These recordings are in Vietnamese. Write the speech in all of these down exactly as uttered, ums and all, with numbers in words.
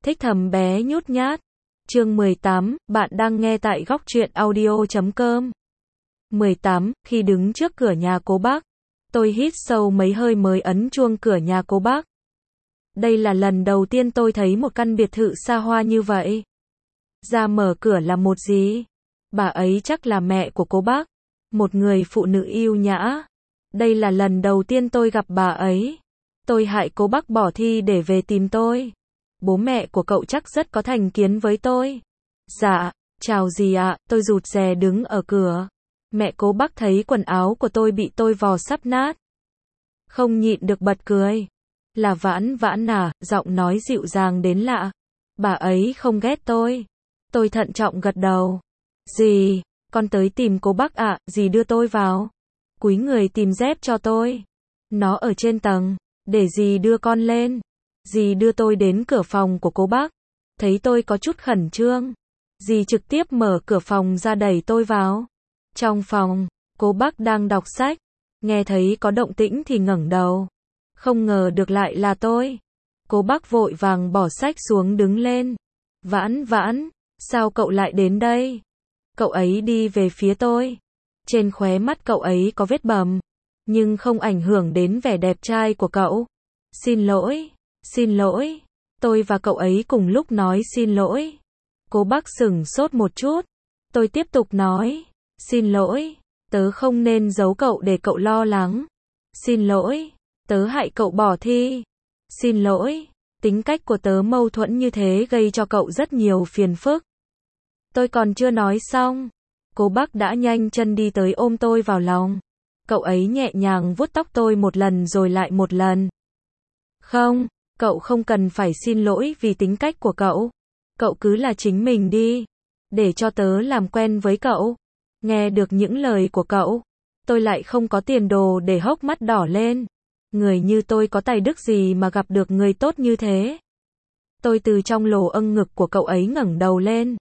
Thích thầm bé nhút nhát. Chương mười tám, bạn đang nghe tại góc truyện audio chấm com. mười tám, khi đứng trước cửa nhà cố bác, tôi hít sâu mấy hơi mới ấn chuông cửa nhà cố bác. Đây là lần đầu tiên tôi thấy một căn biệt thự xa hoa như vậy. Ra mở cửa là một gì? Bà ấy chắc là mẹ của cố bác, một người phụ nữ yêu nhã. Đây là lần đầu tiên tôi gặp bà ấy. Tôi hại cố bác bỏ thi để về tìm tôi. Bố mẹ của cậu chắc rất có thành kiến với tôi. Dạ, chào dì ạ, tôi rụt rè đứng ở cửa. Mẹ cố bác thấy quần áo của tôi bị tôi vò sắp nát. Không nhịn được bật cười. Là Vãn Vãn à, giọng nói dịu dàng đến lạ. Bà ấy không ghét tôi. Tôi thận trọng gật đầu. Dì, con tới tìm cố bác ạ, dì đưa tôi vào. Cúi người tìm dép cho tôi. Nó ở trên tầng, để dì đưa con lên. Dì đưa tôi đến cửa phòng của cố bác. Thấy tôi có chút khẩn trương, dì trực tiếp mở cửa phòng ra đẩy tôi vào. Trong phòng, cố bác đang đọc sách. Nghe thấy có động tĩnh thì ngẩng đầu. Không ngờ được lại là tôi. Cố bác vội vàng bỏ sách xuống đứng lên. Vãn Vãn, sao cậu lại đến đây? Cậu ấy đi về phía tôi. Trên khóe mắt cậu ấy có vết bầm, nhưng không ảnh hưởng đến vẻ đẹp trai của cậu. Xin lỗi, xin lỗi. Tôi và cậu ấy cùng lúc nói xin lỗi. Cố bác sửng sốt một chút. Tôi tiếp tục nói. Xin lỗi, tớ không nên giấu cậu để cậu lo lắng. Xin lỗi, tớ hại cậu bỏ thi. Xin lỗi, tính cách của tớ mâu thuẫn như thế gây cho cậu rất nhiều phiền phức. Tôi còn chưa nói xong, cố bác đã nhanh chân đi tới ôm tôi vào lòng. Cậu ấy nhẹ nhàng vuốt tóc tôi một lần rồi lại một lần. Không, cậu không cần phải xin lỗi vì tính cách của cậu. Cậu cứ là chính mình đi. Để cho tớ làm quen với cậu. Nghe được những lời của cậu, tôi lại không có tiền đồ để hốc mắt đỏ lên. Người như tôi có tài đức gì mà gặp được người tốt như thế? Tôi từ trong lỗ âng ngực của cậu ấy ngẩng đầu lên.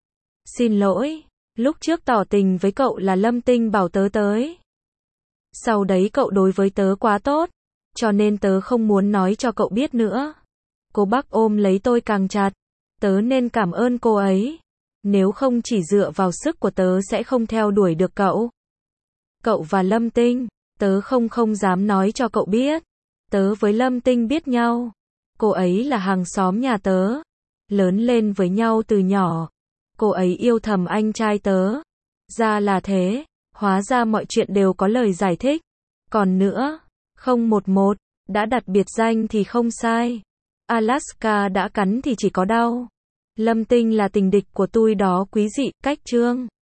Xin lỗi, lúc trước tỏ tình với cậu là Lâm Tinh bảo tớ tới. Sau đấy cậu đối với tớ quá tốt, cho nên tớ không muốn nói cho cậu biết nữa. Cô bác ôm lấy tôi càng chặt. Tớ nên cảm ơn cô ấy. Nếu không chỉ dựa vào sức của tớ sẽ không theo đuổi được cậu. Cậu và Lâm Tinh, tớ không không dám nói cho cậu biết. Tớ với Lâm Tinh biết nhau. Cô ấy là hàng xóm nhà tớ. Lớn lên với nhau từ nhỏ. Cô ấy yêu thầm anh trai tớ. Ra là thế. Hóa ra mọi chuyện đều có lời giải thích. Còn nữa, không một một, đã đặt biệt danh thì không sai. Alaska đã cắn thì chỉ có đau. Lâm Tinh là tình địch của tôi đó quý dị, cách chương.